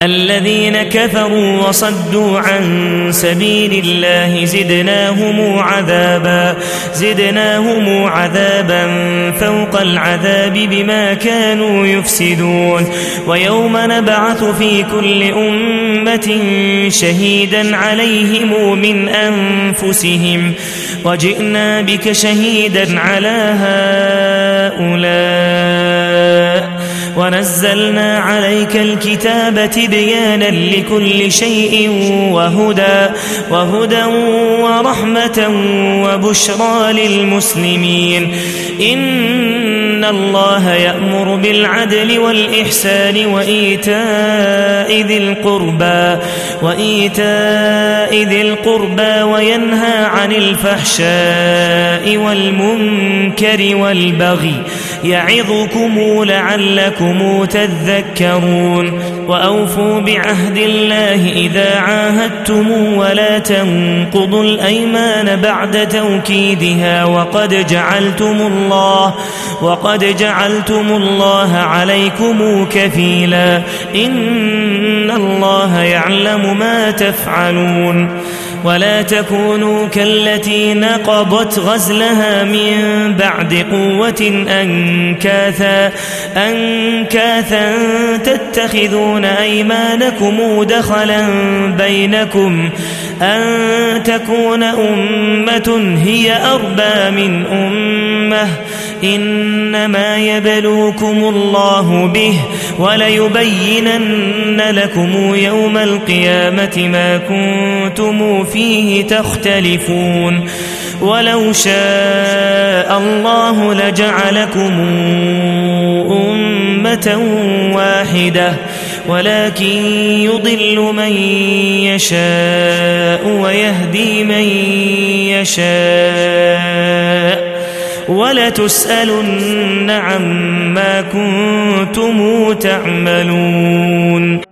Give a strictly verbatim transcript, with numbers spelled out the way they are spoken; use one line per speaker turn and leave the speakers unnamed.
الذين كفروا وصدوا عن سبيل الله زدناهم عذابا زدناهم عذابا فوق العذاب بما كانوا يفسدون ويوم نبعث في كل أمة شهيدا عليهم من أنفسهم وجئنا بك شهيدا على هؤلاء ونزلنا عليك الكتاب تبيانا لكل شيء وهدى وهدى ورحمة وبشرى للمسلمين إن الله يأمر بالعدل والإحسان وإيتاء ذي القربى وإيتاء ذي القربى وينهى عن الفحشاء والمنكر والبغي يعظكم لعلكم تذكرون وأوفوا بعهد الله إذا عاهدتم ولا تنقضوا الأيمان بعد توكيدها وقد جعلتم الله وقد جعلتم الله عليكم كفيلا إن الله يعلم ما تفعلون ولا تكونوا كالتي نقضت غزلها من بعد قوة أنكاثا أنكاثا تتخذون أيمانكم دخلا بينكم أن تكون أمة هي أربى من أمة إنما يبلوكم الله به وليبينن لكم يوم القيامة ما كنتم فيه تختلفون ولو شاء الله لجعلكم أمة واحدة ولكن يضل من يشاء ويهدي من يشاء ولتسألن عما كنتم تعملون.